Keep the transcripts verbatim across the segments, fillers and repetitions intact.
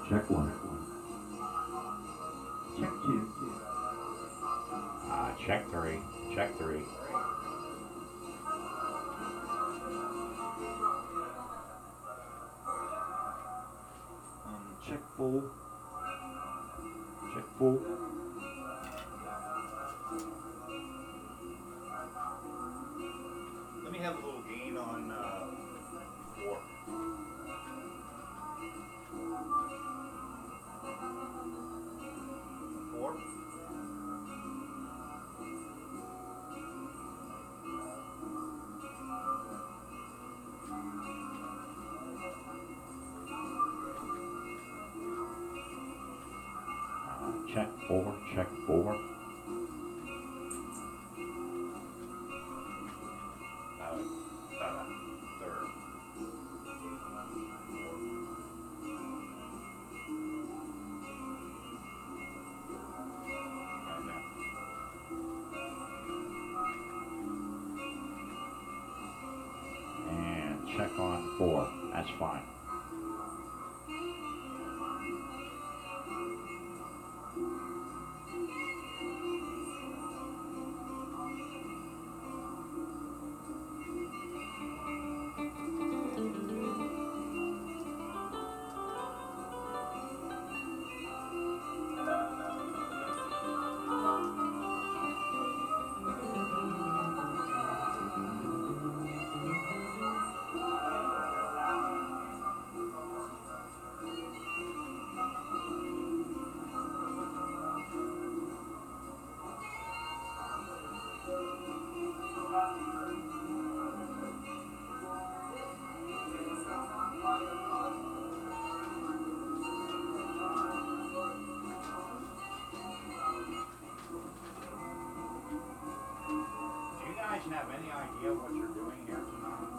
Check one. Check two. Uh, check three. Check three. Um, check full. Check full. Let me have a little gain on uh, four. Four. Uh, check four. Check four. Uh, uh, third. Right now. And check on four. That's fine. Do you guys have any idea what you're doing here tonight?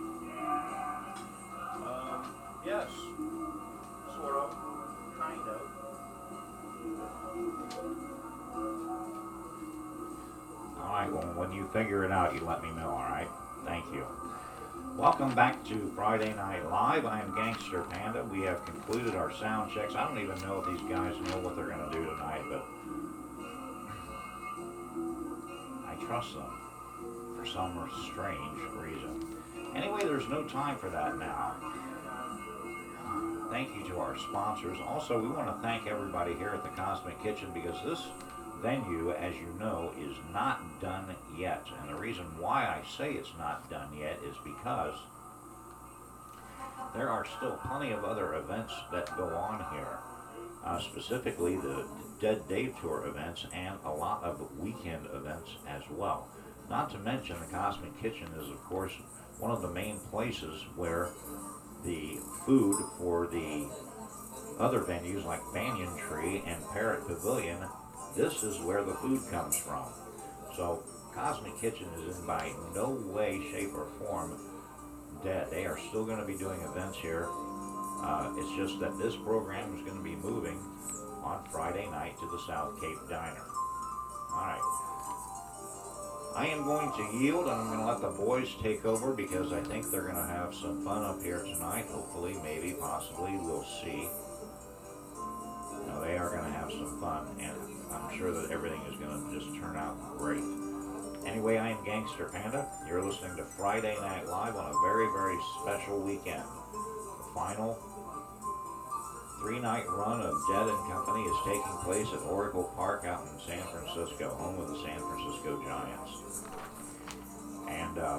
Um, yes. Sort of. Kind of. All right, well, when you figure it out, you let me know, all right? Thank you. Welcome back to Friday Night Live. I am Gangster Panda. We have concluded our sound checks. I don't even know if these guys know what they're going to do tonight, but I trust them for some strange reason. Anyway, there's no time for that now. Thank you to our sponsors. Also, we want to thank everybody here at the Cosmic Kitchen because this venue, as you know, is not done yet. And the reason why I say it's not done yet is because there are still plenty of other events that go on here. Uh, specifically the Dead Dave Tour events and a lot of weekend events as well. Not to mention the Cosmic Kitchen is, of course, one of the main places where the food for the other venues like Banyan Tree and Parrot Pavilion, this is where the food comes from. So Cosmic Kitchen is in by no way, shape, or form dead. They are still going to be doing events here. Uh, it's just that this program is going to be moving on Friday night to the South Cape Diner. All right. I am going to yield, and I'm going to let the boys take over because I think they're going to have some fun up here tonight. Hopefully, maybe, possibly, we'll see. Now, they are going to have some fun, and I'm sure that everything is going to just turn out great. Anyway, I am Gangster Panda. You're listening to Friday Night Live on a very, very special weekend. The final three-night run of Dead and Company is taking place at Oracle Park out in San Francisco, home of the San Francisco Giants. And uh,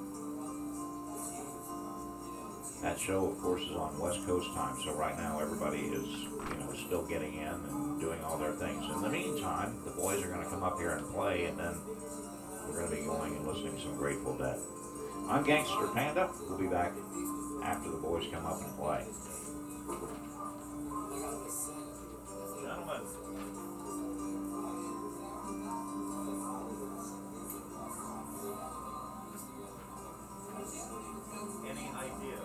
that show, of course, is on West Coast time. So right now, everybody is, you know, still getting in and doing all their things. In the meantime, the boys are going to come up here and play, and then we're going to be going and listening to some Grateful Dead. I'm Gangster Panda. We'll be back after the boys come up and play. Gentlemen. Any idea?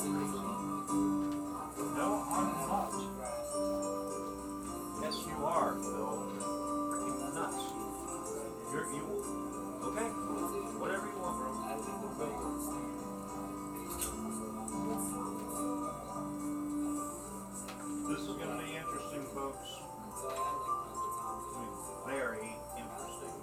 No, I'm not. Yes, you are, Phil. Freaking nuts. You're you. Okay. Whatever you want, bro. This is gonna be interesting, folks. I mean, very interesting.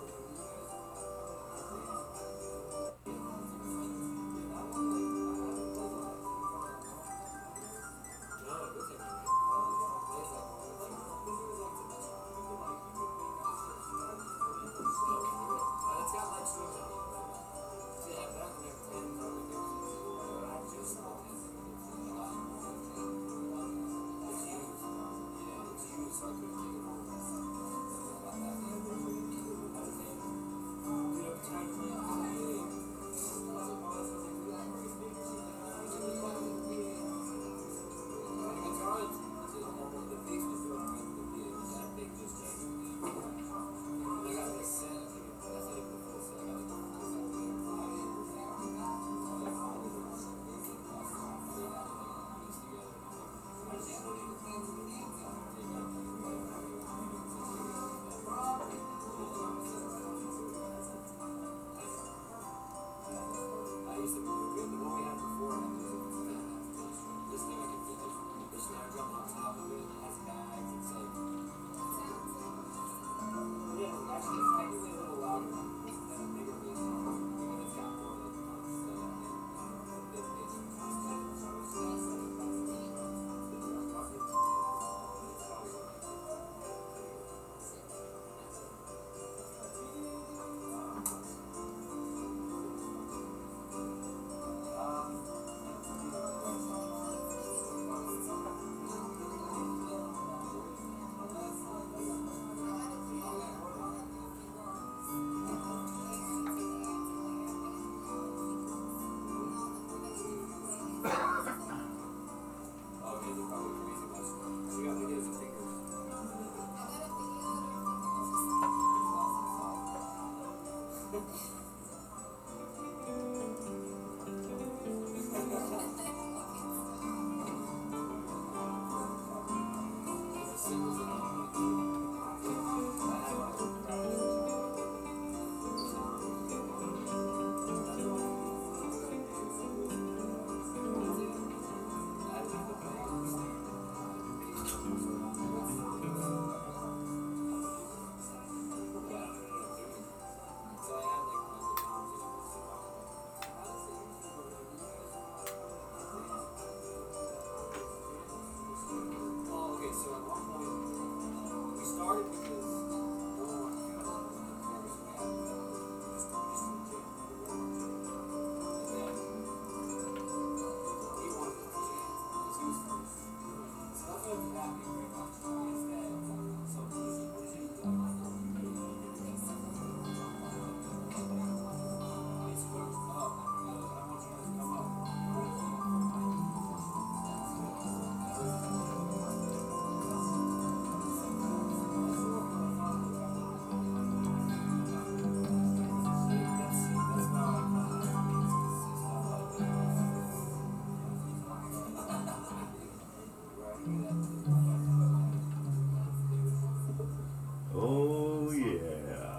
Oh, yeah.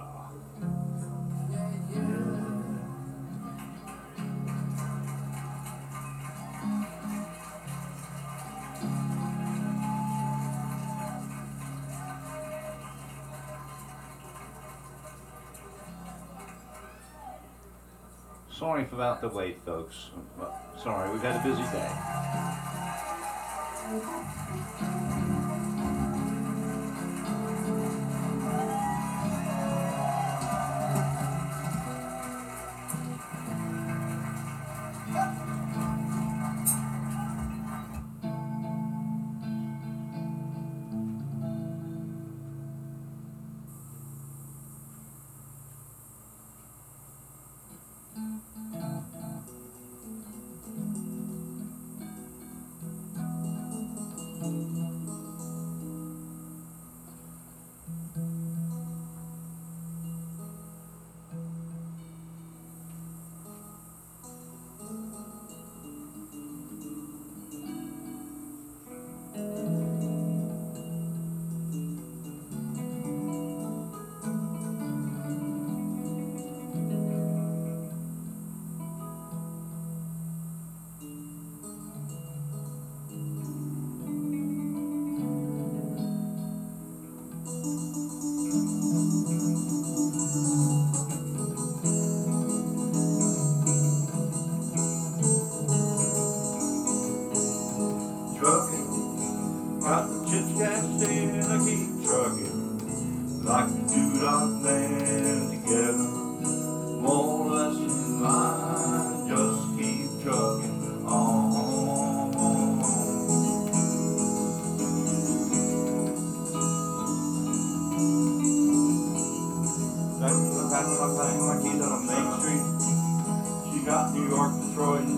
Sorry for about the wait, folks. Sorry, we've had a busy day.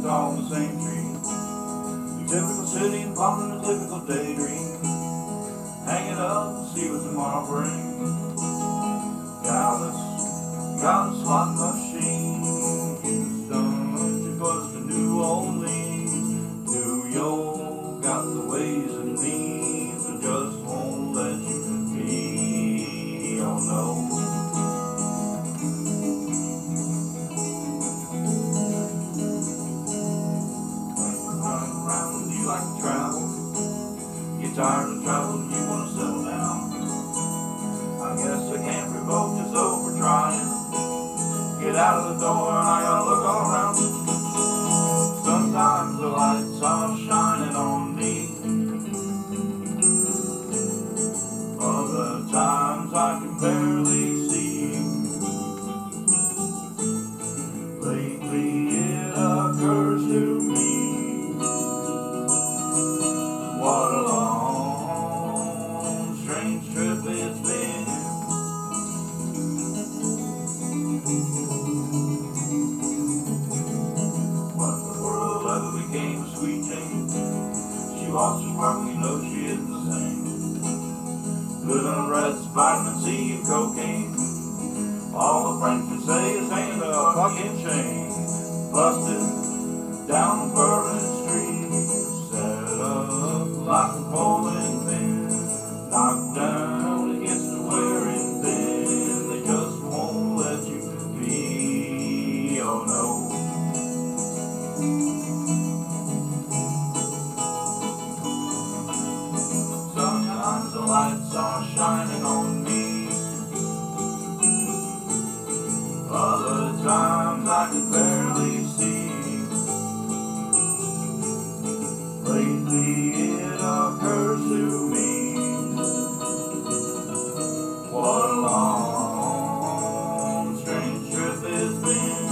all the same tree. The typical city and popping a typical daydream. Hang it up and see what tomorrow brings. Dallas got a slot machine. Houston, she goes to New Orleans. New York got the ways and means, but just won't let you be. Oh no. Like to travel, get tired of traveling, you wanna settle down. I guess I can't revoke this over trying. Get out of the door and I gotta look all around. Sometimes the lights are shining on me. Other times I can barely see. Lately it occurs to me. What a long, strange trip it's been. What in the world ever became a sweet Jane? She walks the park, you know she isn't the same. Living on reds, vitamin C and cocaine. All the friends can say is ain't a fucking shame. Busted down Bourbon Street. Like a bowling pin, knocked down against the wearing thin. They just won't let you be, oh no. Sometimes the lights are shining on me. Other times I can barely see. Lately it occurs to me. What a long, strange trip it's been.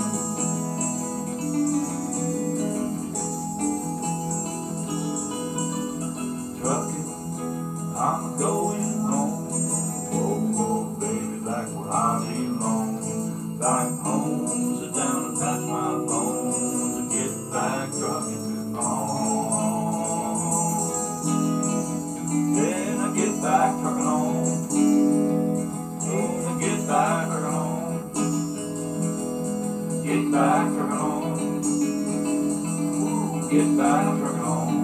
Trucking, I'm going home. Whoa, whoa, baby, back where I belong. Back home, sit down and patch my bones and get back trucking on. Then I get back trucking on. Then I get back trucking on. Get back trucking on. Ooh, get back trucking on.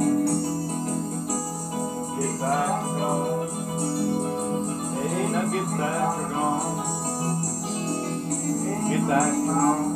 Get back trucking on. Hey, now get back trucking on. Get back trucking on.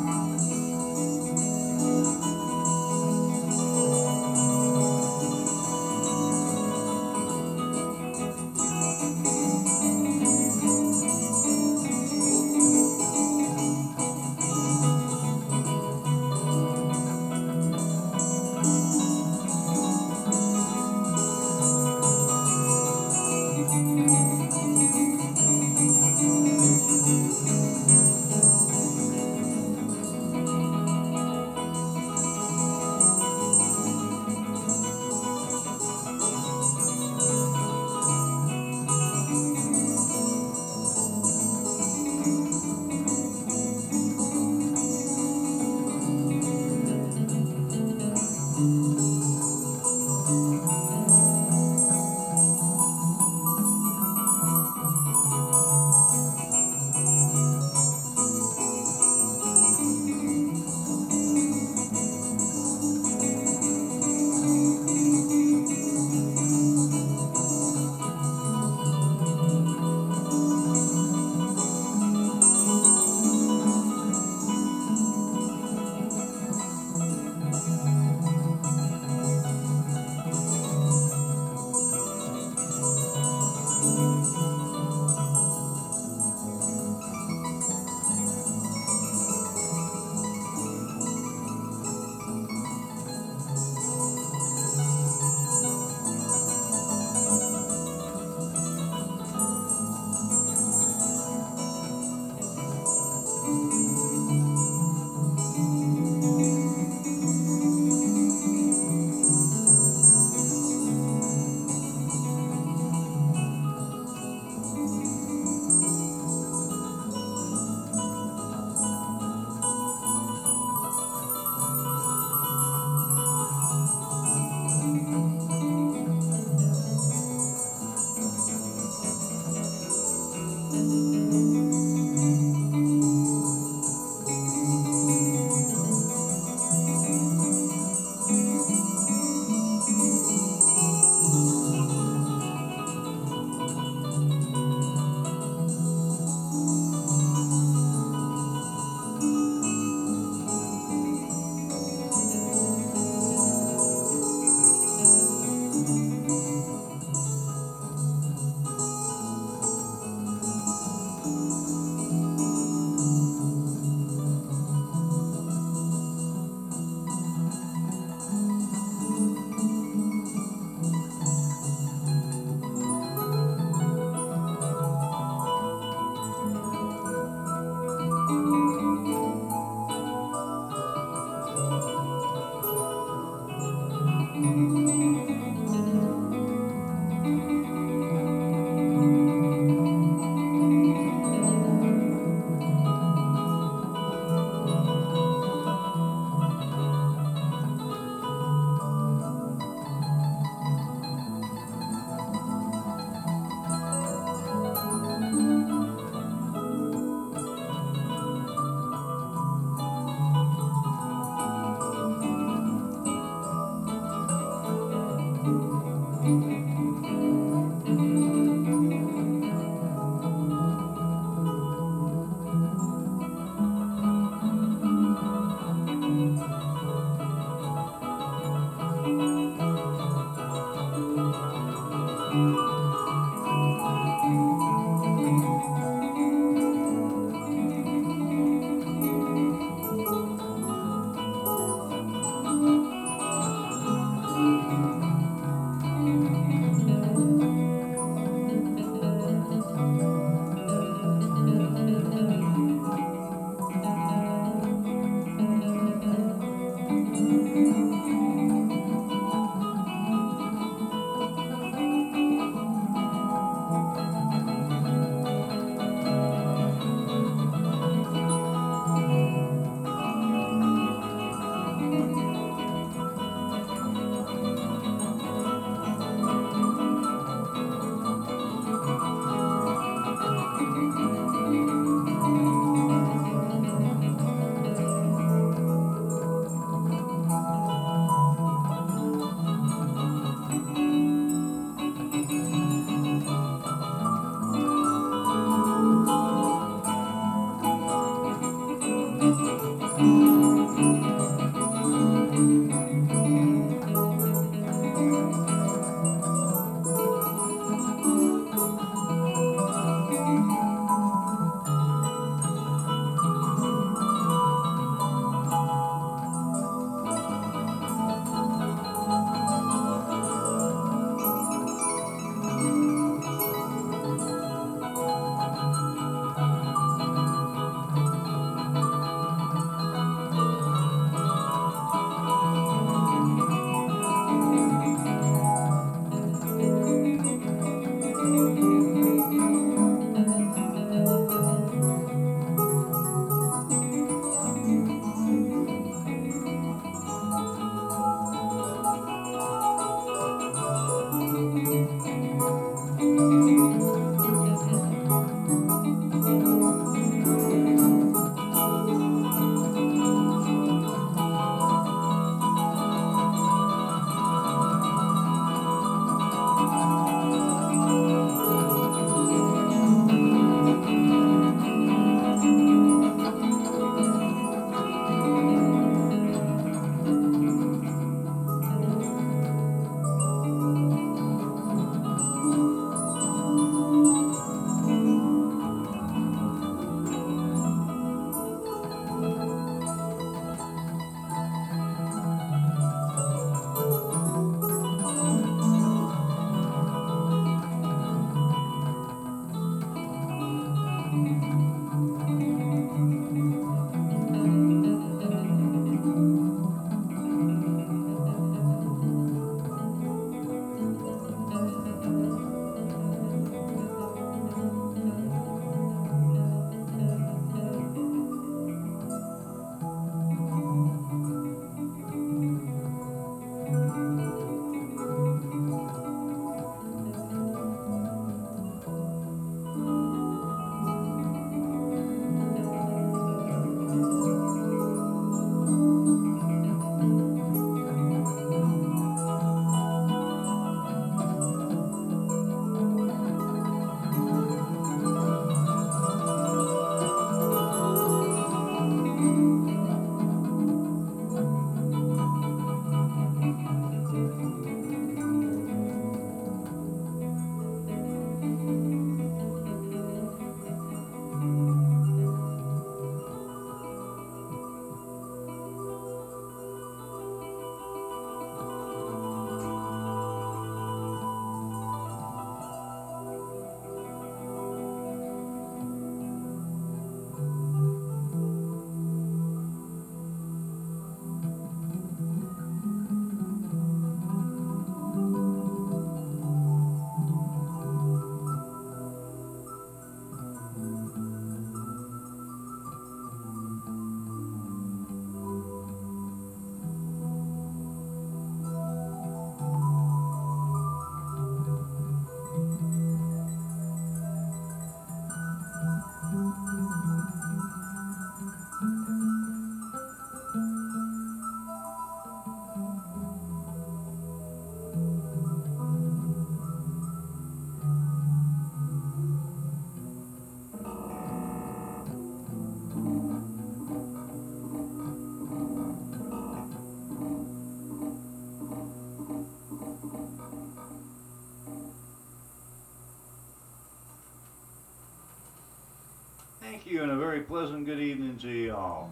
Thank you, and a very pleasant good evening to you all.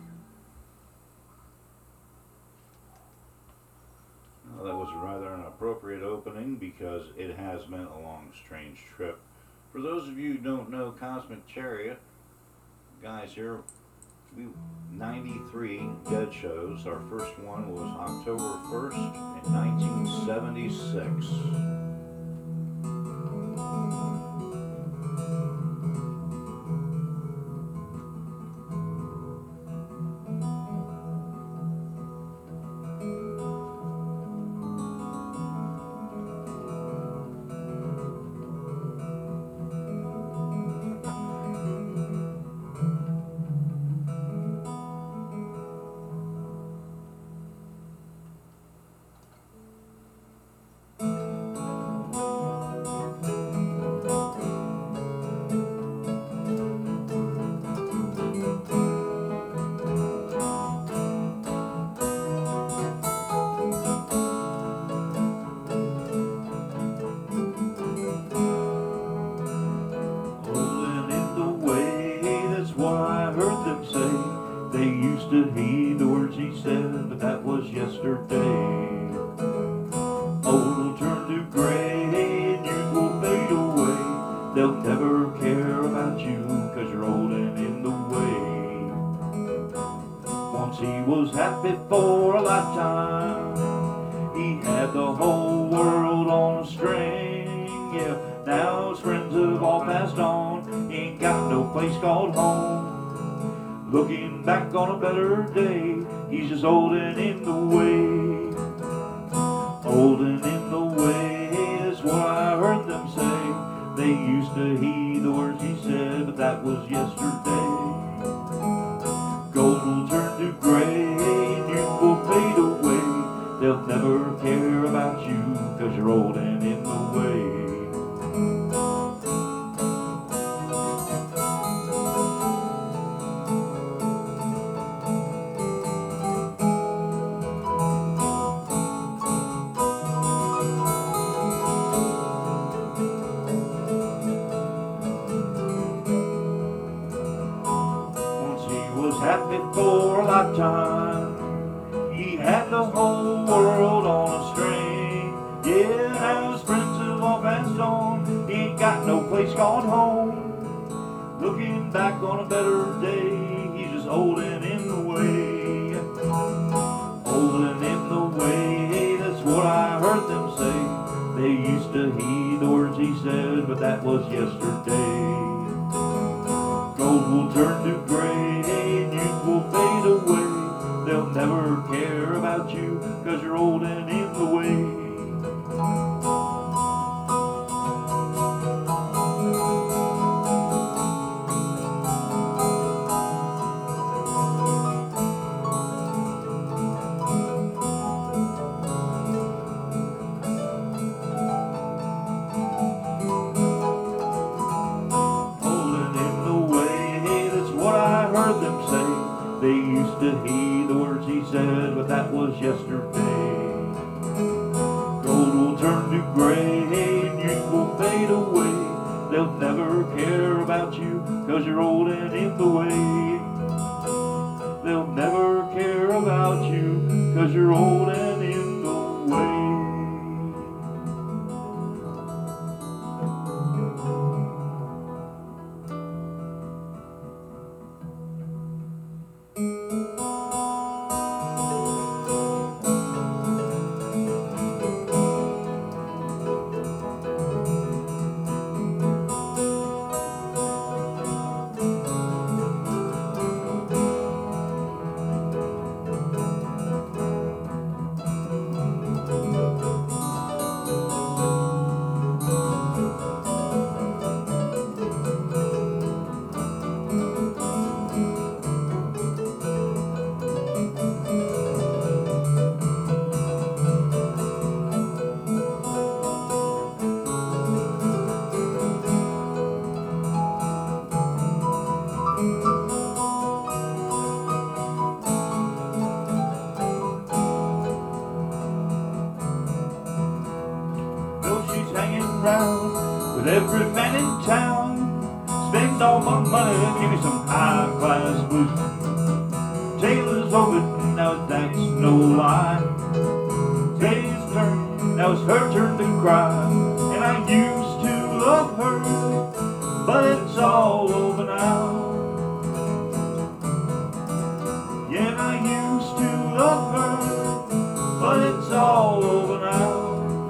Well, that was rather an appropriate opening because it has been a long, strange trip. For those of you who don't know Cosmic Chariot, guys, here, we ninety-three Dead shows. Our first one was October first in nineteen seventy-six. heed the words he said, but that was yesterday. Old will turn to gray and youth will fade away. They'll never care about you, cause you're old and in the way. Once he was happy for a lifetime. He had the whole world on a string, yeah. Now his friends have all passed on. He ain't got no place called home. Looking back on a better day, he's just old and in the way. Old and in the way, that's what I heard them say. They used to heed the words he said, but that was yesterday. Gold will turn to gray and youth will fade away. They'll never care about you, cause you're old and in the way. Happy for a lifetime. He had the whole world on a string. Yeah, now his friends have all passed on. He ain't got no place called home. Looking back on a better day, he's just old and in the way. Old and in the way, that's what I heard them say. They used to heed the words he said, but that was yesterday. Gold will turn to gray and youth will fade away. They'll never care about you, cause you're old and in the way. They used to heed the words he said, but that was yesterday. Gold will turn to gray and youth will fade away. They'll never care about you, cause you're old and in the way. They'll never care about you, cause you're old and in the way. With every man in town, spend all my money, give me some high-class booze. Taylor's open, now that's no lie. Today's turn, now it's her turn to cry. And I used to love her, but it's all over now. Yeah, and I used to love her, but it's all over now.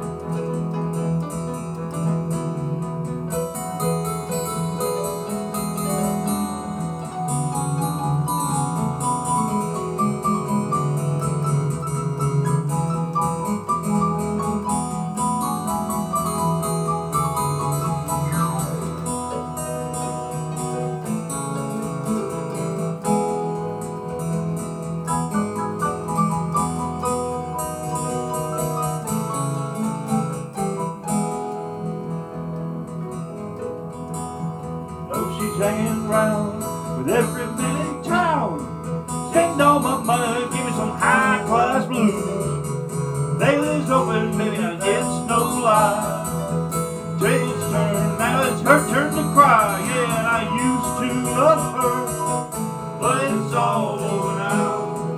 She's hanging round with every man in town. Spend all my money, give me some high-class blues. Daly's open, baby, now it's no lie. Today's turn, now it's her turn to cry. Yeah, and I used to love her, but it's all over now.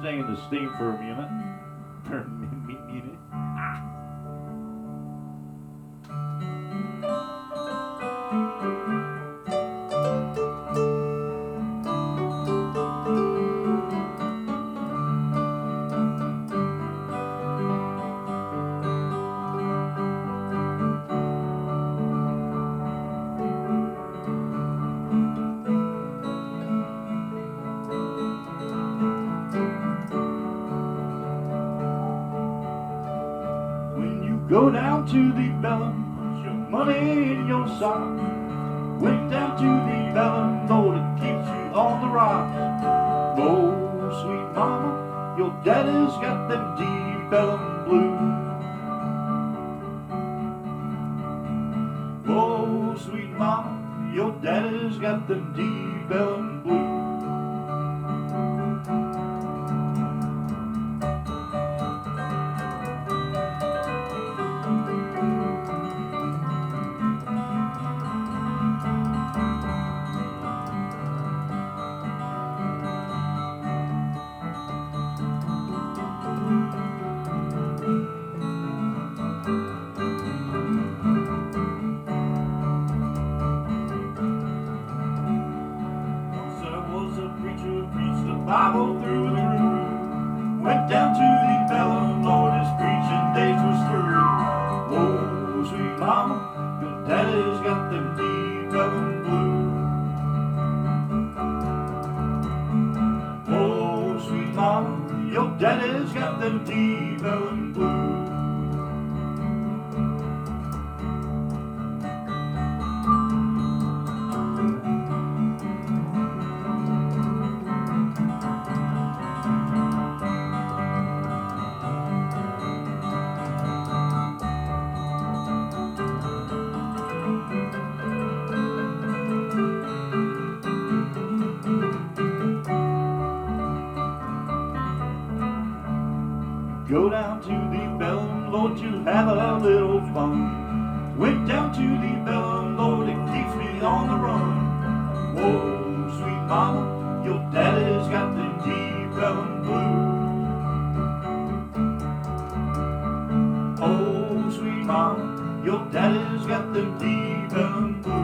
stay in the steam for a minute. For a mi- minute. Go down to the bellum, put your money in your sock. Went down to the bellum, Lord, it keeps you on the rocks. Oh, sweet mama, your daddy's got them deep bellum blues. Oh, sweet mama, your daddy's got them deep bellum blues. Bible through the roof. Went down to the bellum, Lord, his preaching days was through. Oh, sweet mama, your daddy's got them deep bellum blues. Oh, sweet mama, your daddy's got them deep bellum blues. Go down to the bellum, Lord, to have a little fun. Went down to the bellum, Lord, it keeps me on the run. Whoa, sweet mama, your daddy's got the deep bellum blues. Oh, sweet mama, your daddy's got the deep bellum blues.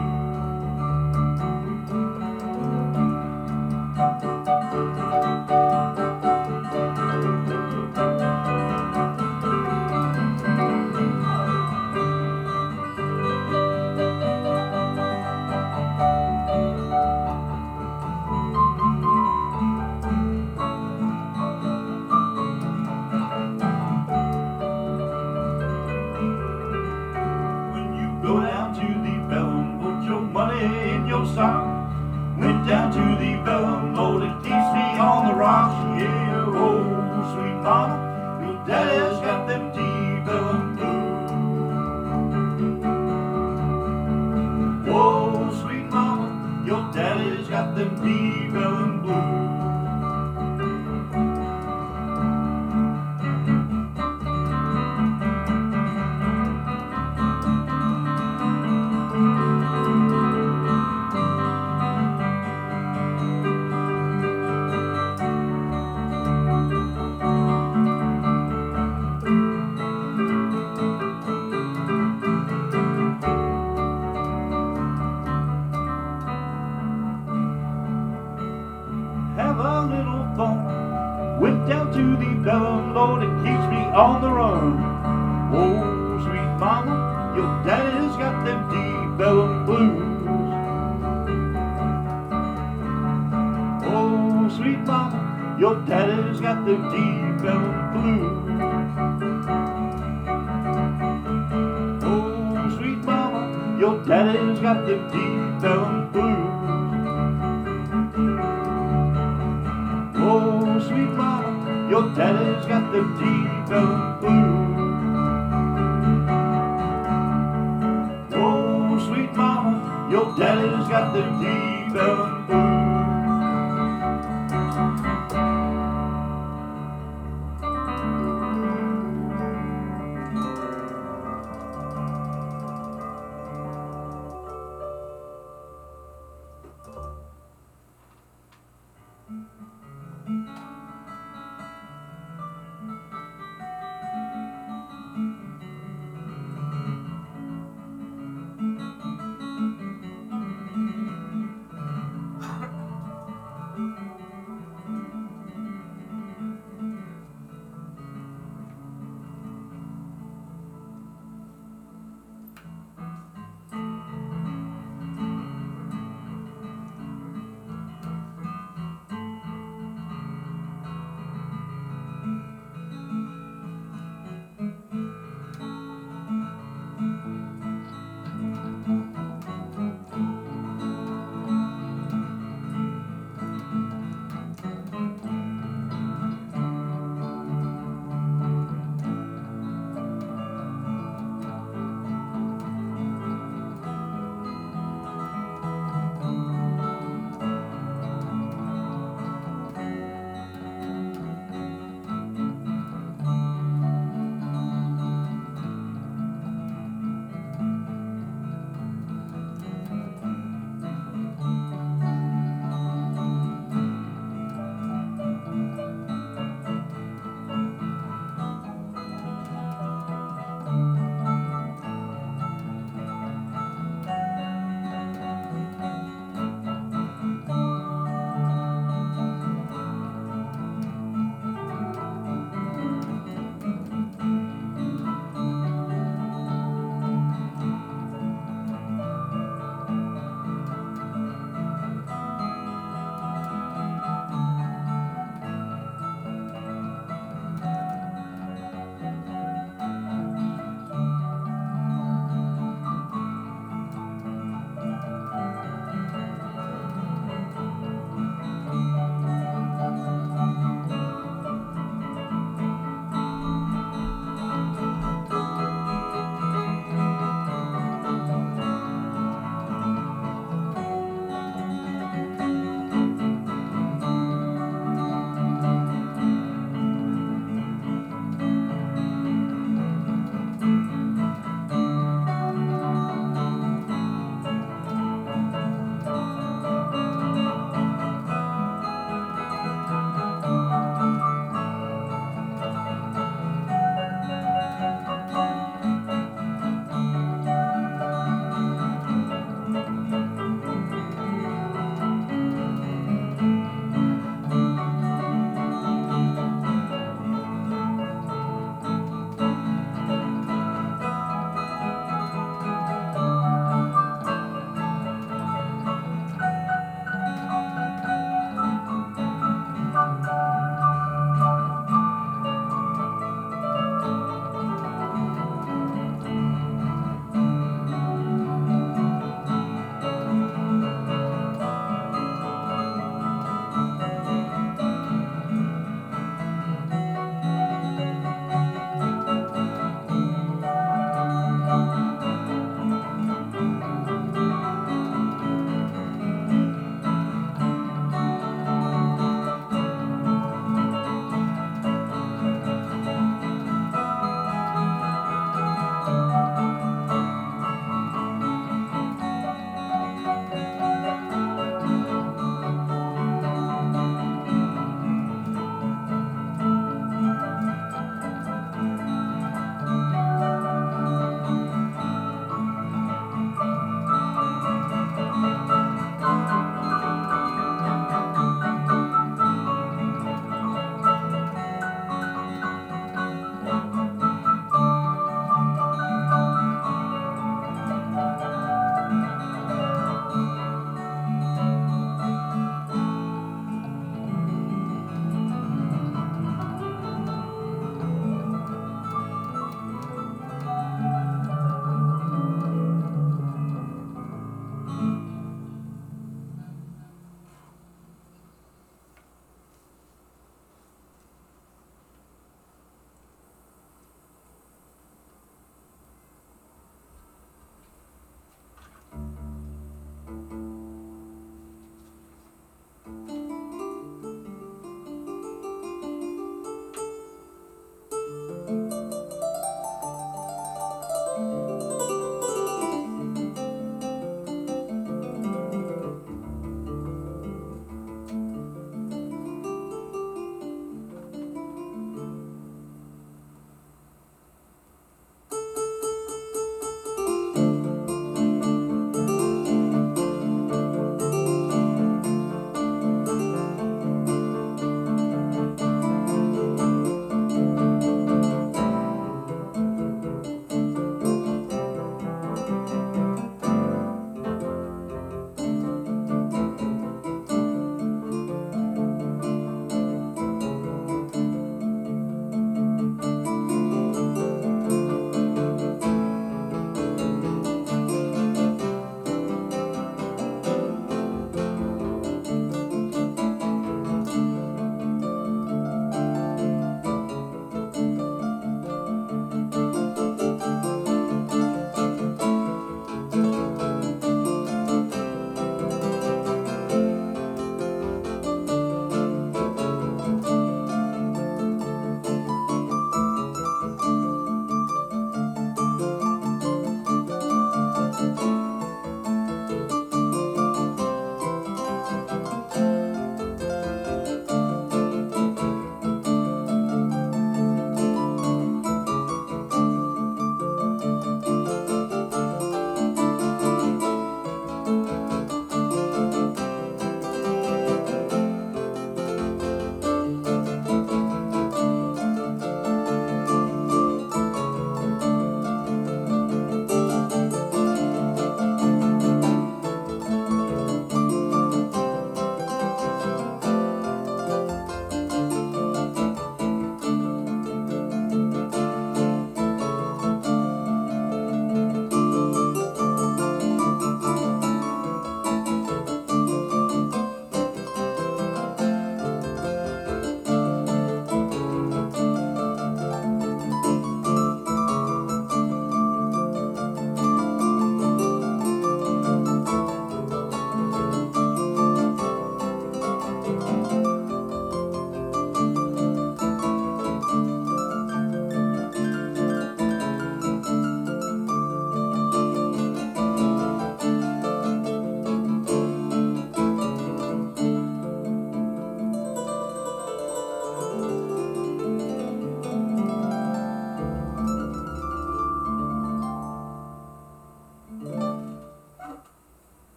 Go down to the bellum, put your money in your sock. Went down to the bellum, Lord, it keeps me on the rocks. Yeah, oh, sweet mama, your daddy's got them deep bellum blues. Oh, sweet mama, your daddy's got them deep bellum blues. Have a little fun. Went down to the bellum, Lord, it keeps me on the run. Oh, sweet mama, your daddy's got them deep bellum blues. Oh, sweet mama, your daddy's got them deep bellum blues. Oh, sweet mama, your daddy's got them deep bellum blues. Oh, sweet mama, your daddy's got them deep bellum blues. Oh, sweet mama, your daddy's got them deep bellum blues.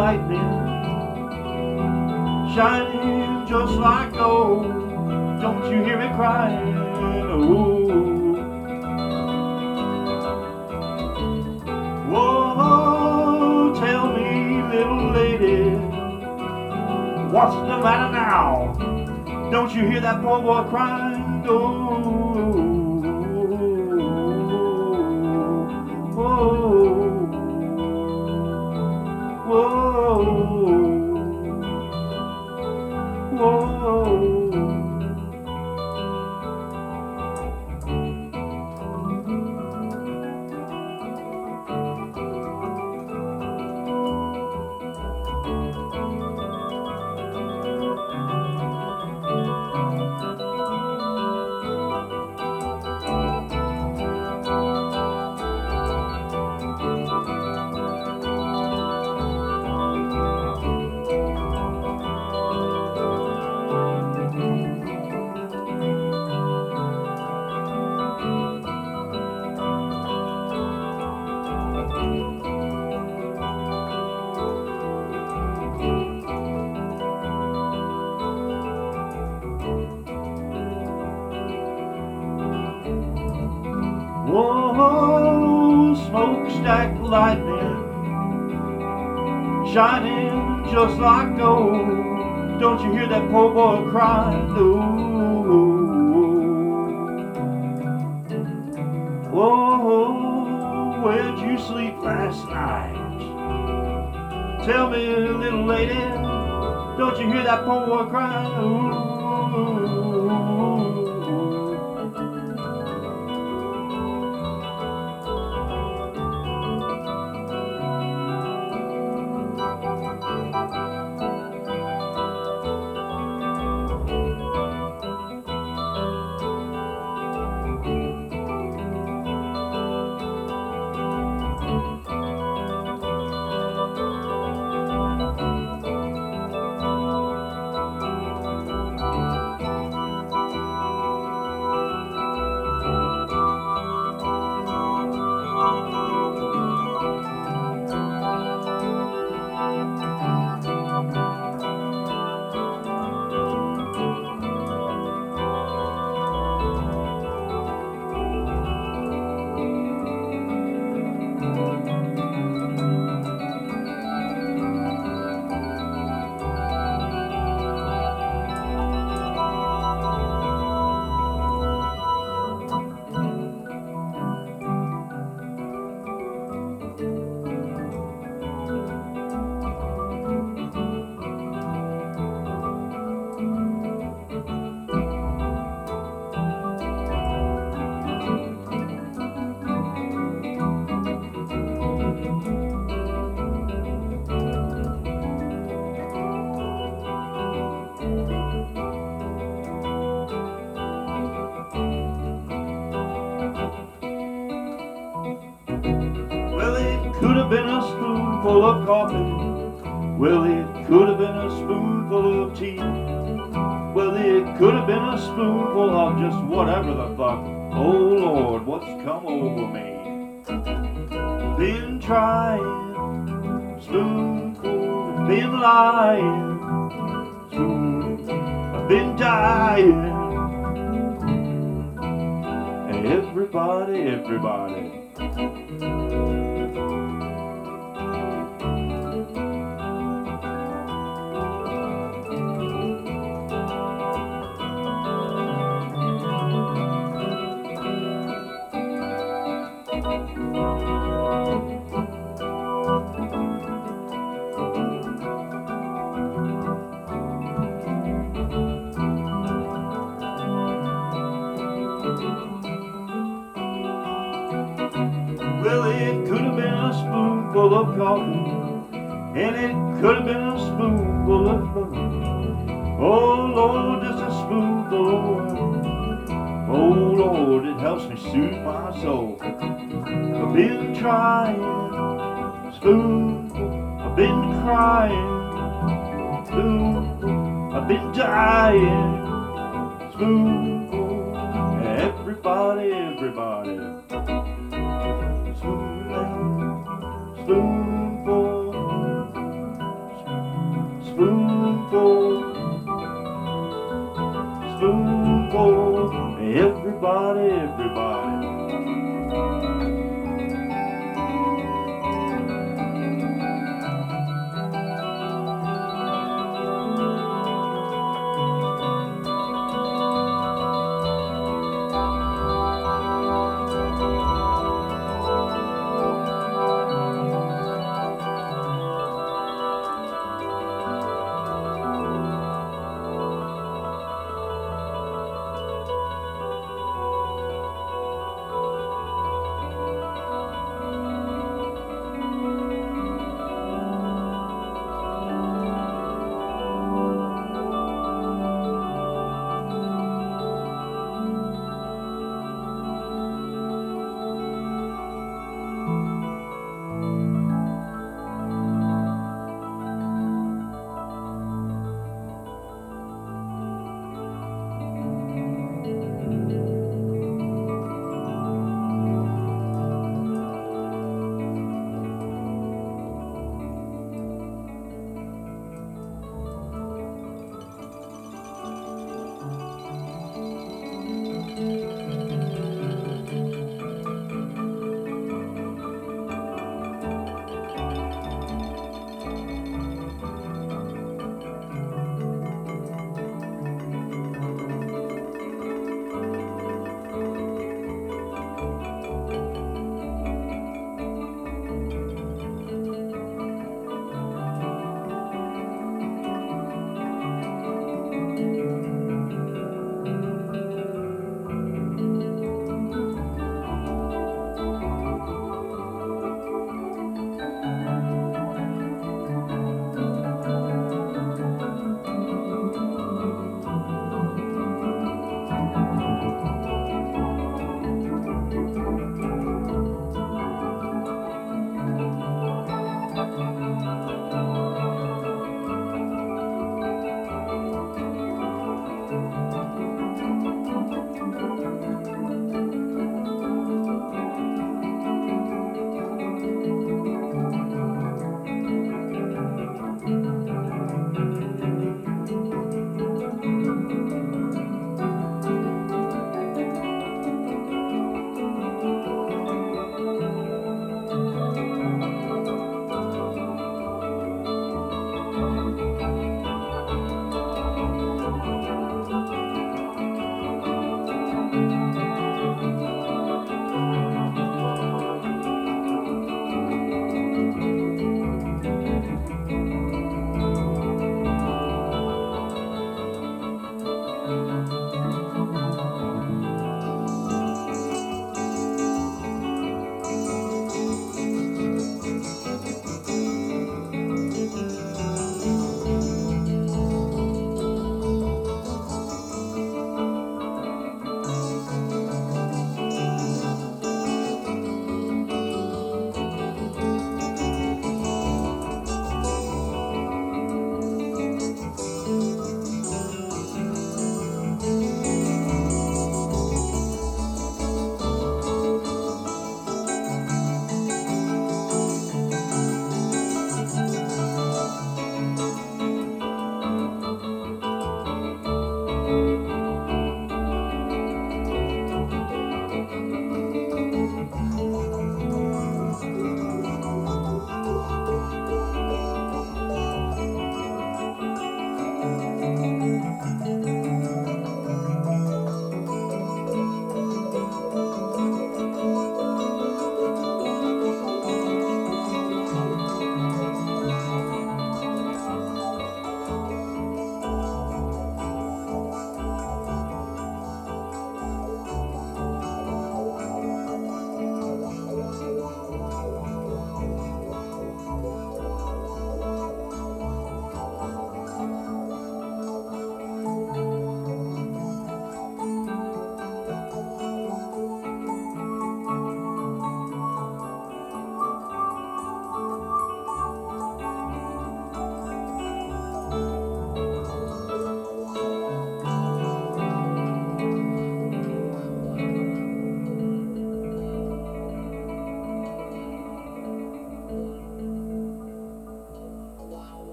lightning, shining just like gold. Don't you hear me crying? Oh, whoa, tell me, little lady, what's the matter now? Don't you hear that poor boy crying? Oh, whoa, whoa, whoa. Whoa, smokestack lightning, shining just like gold. Don't you hear that poor boy crying? Ooh. Whoa, where'd you sleep last night? Tell me, little lady, don't you hear that poor boy crying? Ooh. Could have been a spoonful of coffee. Well, it could have been a spoonful of tea. Well, it could have been a spoonful of just whatever the fuck. Oh Lord, what's come over me? Been trying, spoonful, been lying, spoonful, I've been dying. Everybody, everybody. Well, it could have been a spoonful of coffee, and it could have been a spoonful of love. Oh Lord, just a spoonful of wine. Oh Lord, it helps me soothe my soul. I've been trying, spoonful, I've been crying, spoonful, I've been dying, spoonful, everybody, everybody. Spoonful, everybody, everybody.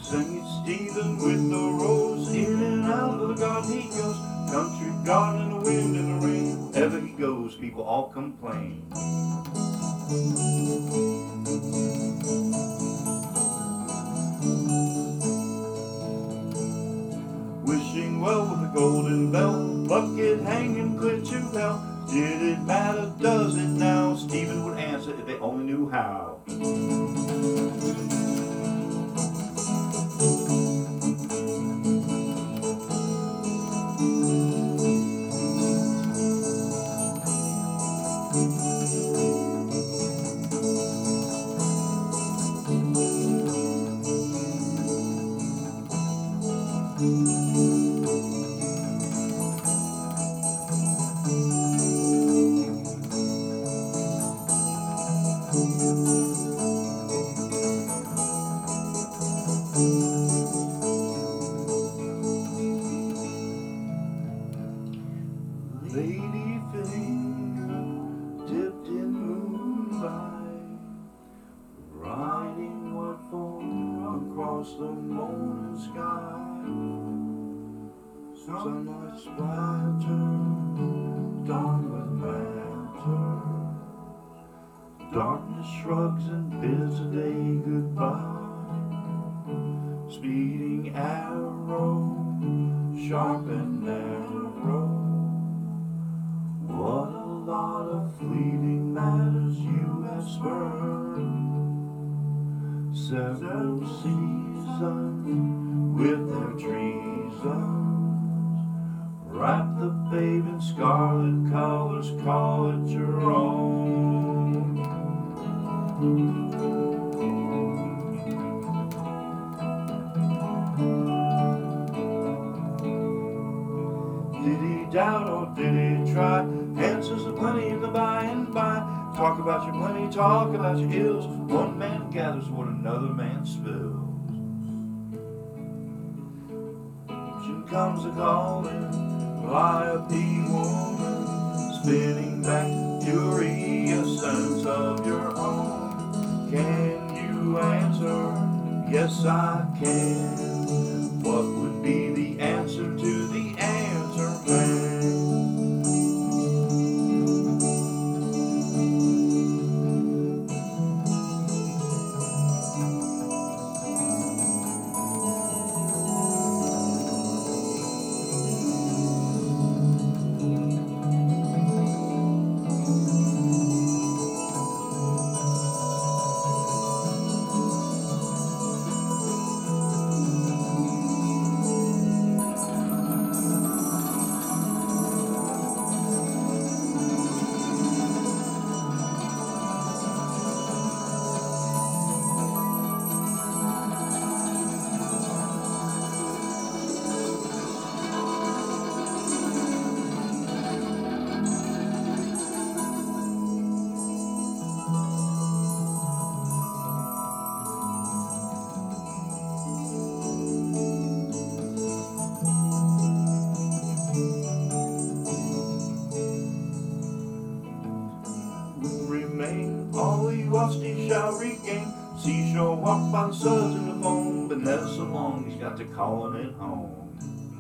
Saint Stephen with the rose, in and out of the garden he goes. Country garden in the wind and the rain, wherever he goes, people all complain. Wishing well with a golden bell, bucket hanging clear to hell. Did it matter, does it now? Stephen would answer if they only knew how. Lady finger dipped in moonlight, riding what foam across the morning sky. Sunlight splattered, dawn with matter. Darkness shrugs and bids the day goodbye. Speeding arrow, sharp and narrow. What a lot of fleeting matters you have spurned. Several seasons with their treasons. Wrap the babe in scarlet colors, call it your own. Did he doubt or did he try? Answers are plenty in the by and by. Talk about your plenty, talk about your ills. One man gathers what another man spills. Soon comes a calling, Calliope woman, spinning back fury, a sense of your own. Can you answer? Yes, I can. What would be the answer to the answer man? All he lost he shall regain. Seashore walk by the suds in the foam, but never so long he's got to calling it home.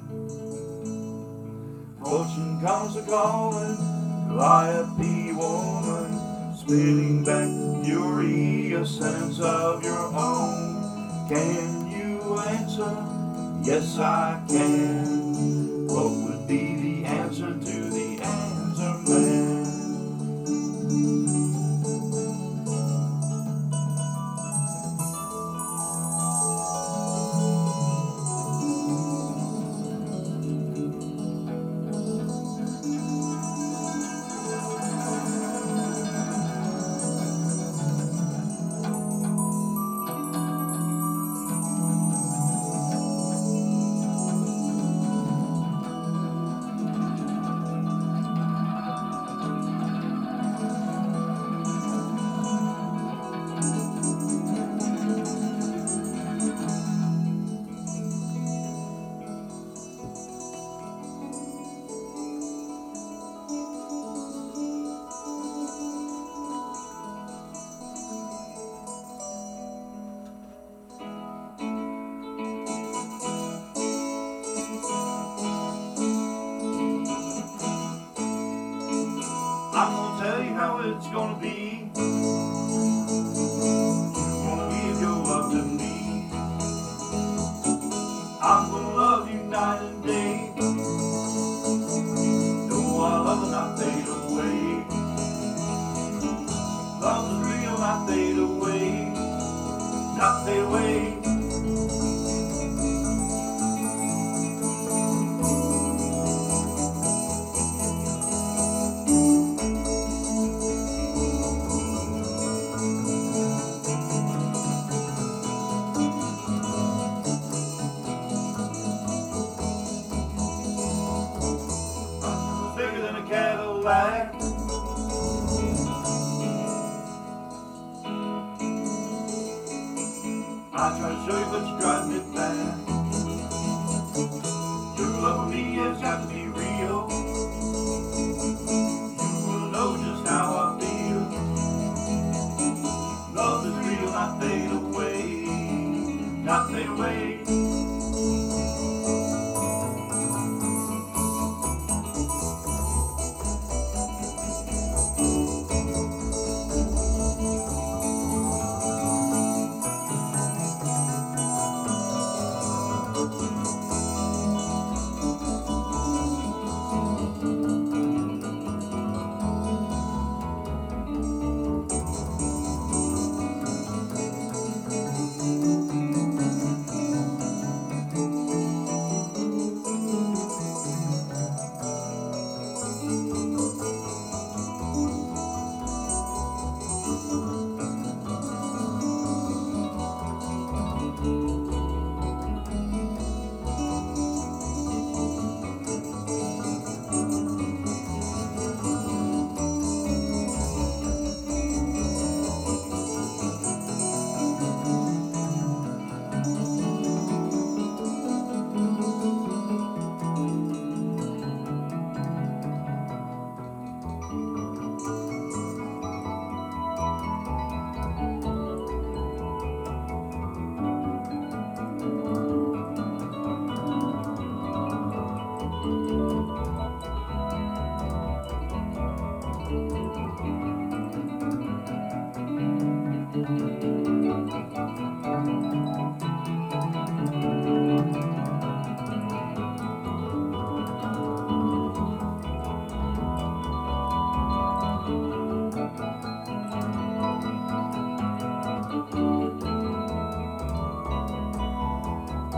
Fortune comes a calling, Calliope woman, spinning back fury, a sense of your own. Can you answer? Yes, I can. What would be the answer to the answer man?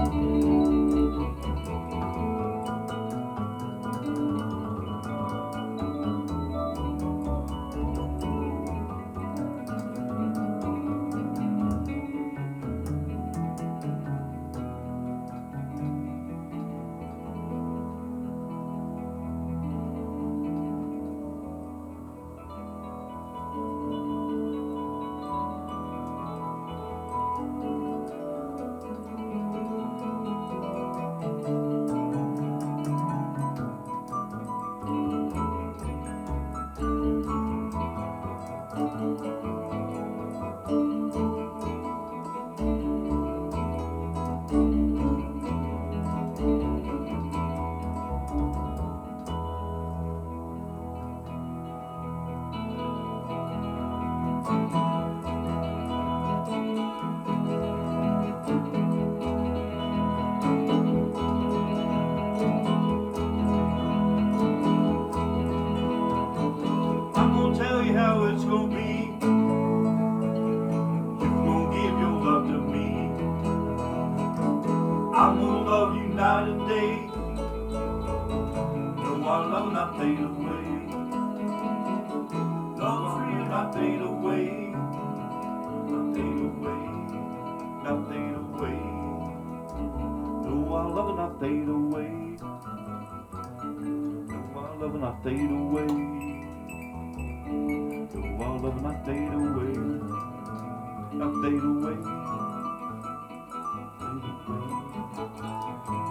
I'm gonna tell you how it's gonna be. You gonna give your love to me. I'm gonna love you night and day. No, our love will not fade away. Love will not fade away. Not fade away. Not fade away. No, our love will not fade away. No, our love will not fade away. No, our love will not fade away. Not fade away. Fade away.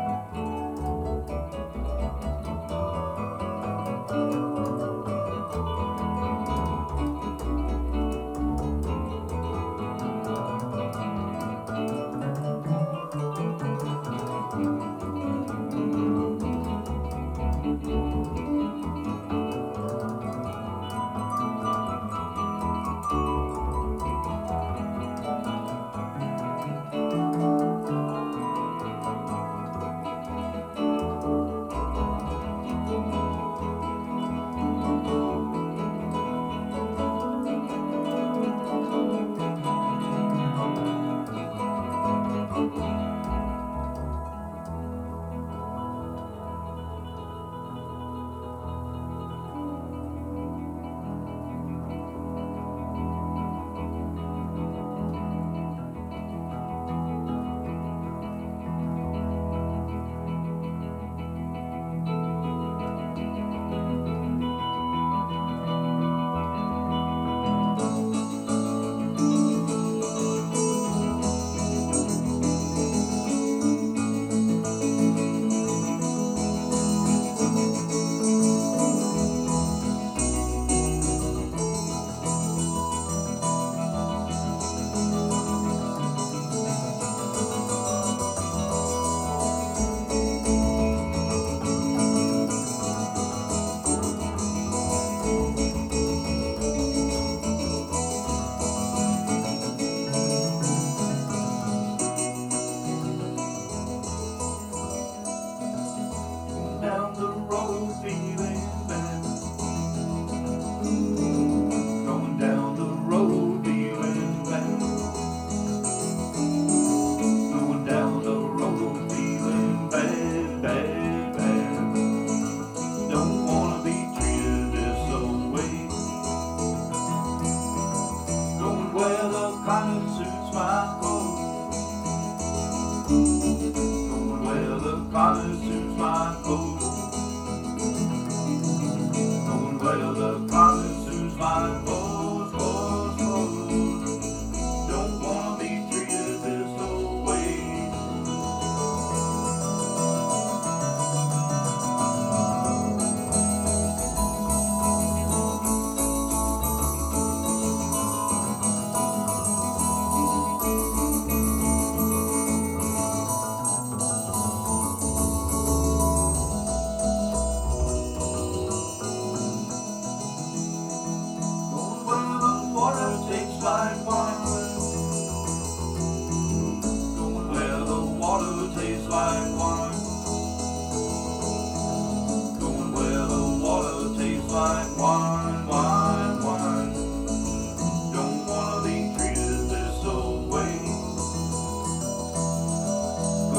Down the road feeling bad. Going down the road feeling bad. Going down the road feeling bad, bad, bad. Don't wanna be treated this way. Going where the climate suits my clothes. Going where the climate suits my clothes. Well, the climate suits my clothes, clothes, clothes. Don't wanna be treated this way. Like wine, going where the water tastes like wine, going where the water tastes like wine, wine, wine. Don't wanna be treated this way.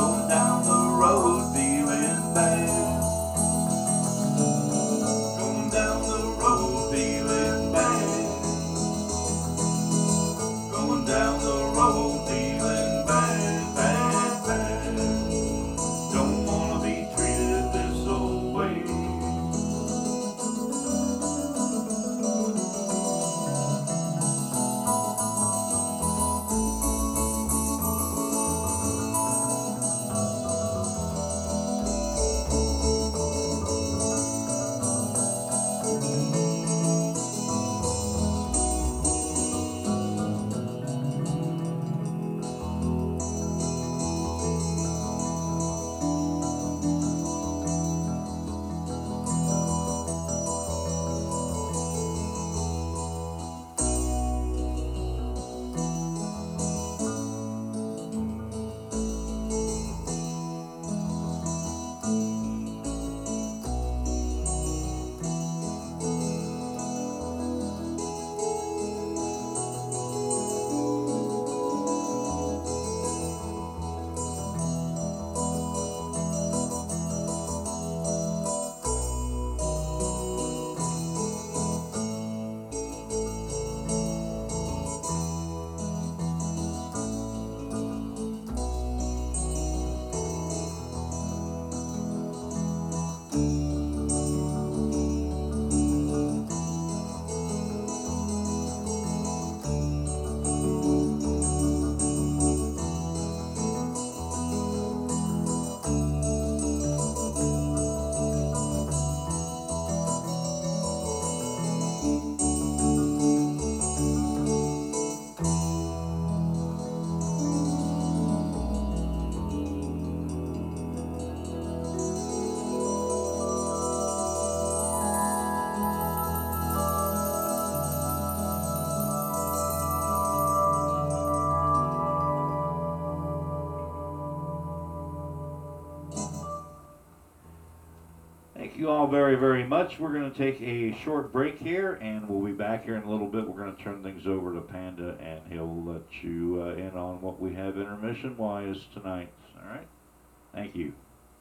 Thank you all very, very much. We're going to take a short break here, and we'll be back here in a little bit. We're going to turn things over to Panda, and he'll let you uh, in on what we have intermission-wise tonight. All right? Thank you.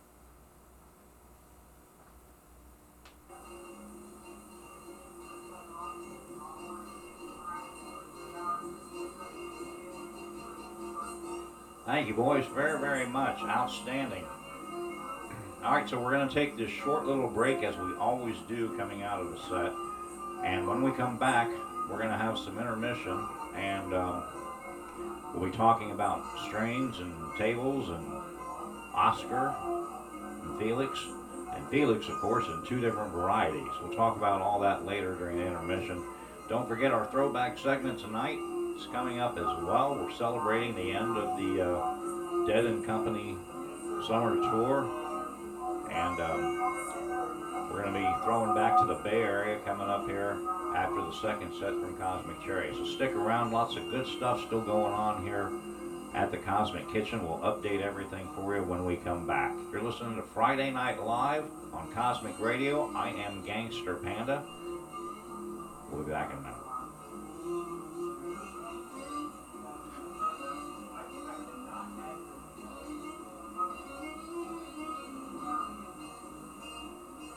Thank you, boys, very, very much. Outstanding. All right, so we're going to take this short little break, as we always do, coming out of the set. And when we come back, we're going to have some intermission, and um, we'll be talking about strings and tables and Oscar and Felix. And Felix, of course, in two different varieties. We'll talk about all that later during the intermission. Don't forget our throwback segment tonight is coming up as well. We're celebrating the end of the uh, Dead and Company summer tour. And um, we're going to be throwing back to the Bay Area coming up here after the second set from Cosmic Cherry. So stick around. Lots of good stuff still going on here at the Cosmic Kitchen. We'll update everything for you when we come back. You're listening to Friday Night Live on Cosmic Radio. I am Gangster Panda. We'll be back in a minute.